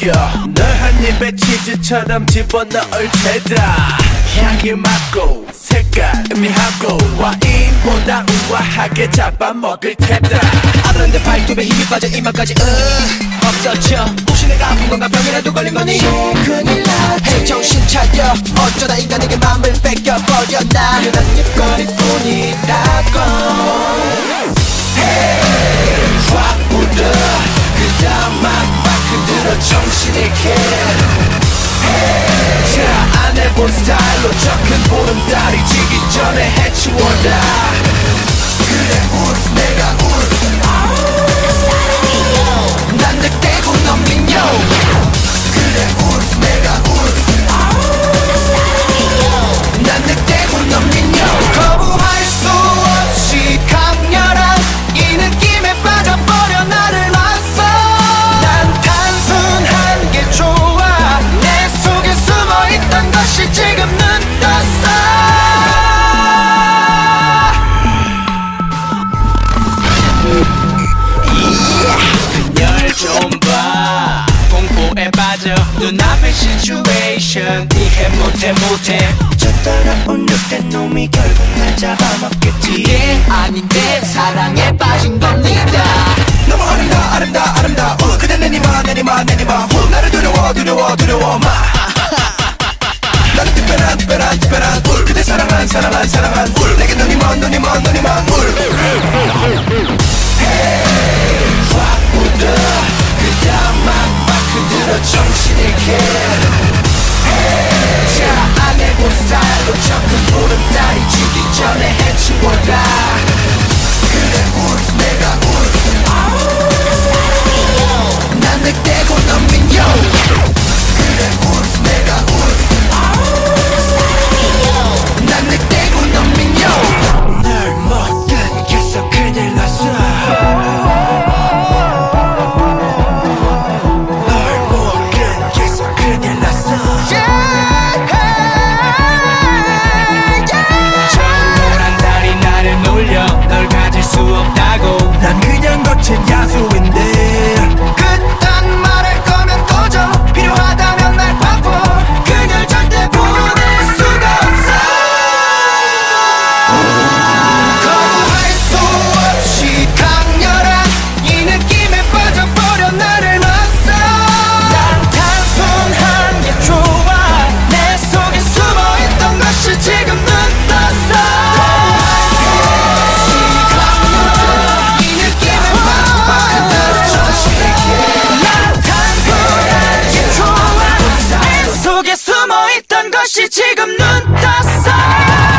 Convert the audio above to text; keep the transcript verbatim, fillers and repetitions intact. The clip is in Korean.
느껴 널 한 입에 치즈처럼 집어넣을 테다 향기 맡고 색깔 의미하고 와인보다 우아하게 잡아먹을 테다 아브란데 발톱에 힘이 빠져 이마까지 으 없어져 혹시 내가 아픈 건가 병이라도 걸린 거니 큰일 나지 정신 차려 어쩌다 인간에게 맘을 뺏겨버렸나 그래 난 입거리뿐이라고 Hey 확 불어 그 다음 막막 흔들어 정신 잃게 Hey 자 안 해본 스타일로 저 큰 보름달이 지기 전에 해치워라 그래 울프 내가 울프 난 늑대고 넌 민요 그래 울프 내가 울프 난 늑대고 넌 민요 거부할 수 없이 강렬한 이 느낌에 빠져버려 나를 놨어 난 단순한 게 좋아 내 속에 숨어있던 것이 지금 눈 떴어 그녀를 좀 봐 공포에 빠져 눈앞의 시츄에이션 이해 못해 못해 저 따라온 늑대 놈이 결국 날 잡아먹겠지 이게 아닌데 사랑에 빠진 겁니다 너무 아름다 아름다 아름다워 그대 내니마 내니마 내니마 후 나를 두려워 두려워 두려워 마 나는 특별한 특별한 특별한 울 그대 사랑한 사랑한 사랑한 울 내게 눈이 먼 눈이 먼 눈이 먼 울 Hey 확 불어 그 다음 막막 흔들어 정신 잃게 Hey 자 안 해본 스타일로 저 큰 보름달이 지기 전에 해치워라 그래 울프 내가 울프 난 늑대고 넌 민요 그래 울프 내가 울프 난 늑대고 넌 민요 널 못 끊겠어 큰일 났어 널 못 끊겠어 큰일 났어 저 노란 달이 나를 놀려 널 가질 수 없다고 난 그냥 거친 야수인데 그딴 말할 거면 꺼져 필요하다면 날 바꿔 그녀를 절대 보낼 수가 없어 거부할 수 없이 강렬한 이 느낌에 빠져버려 나를 놨어 난 단순한 게 좋아 내 속에 숨어있던 것이 지금 눈 떴어 이 느낌에 빠져버려 정신 잃게 난 단순한 게 좋아 내 속에 숨어있던 것이 지금 눈 떴어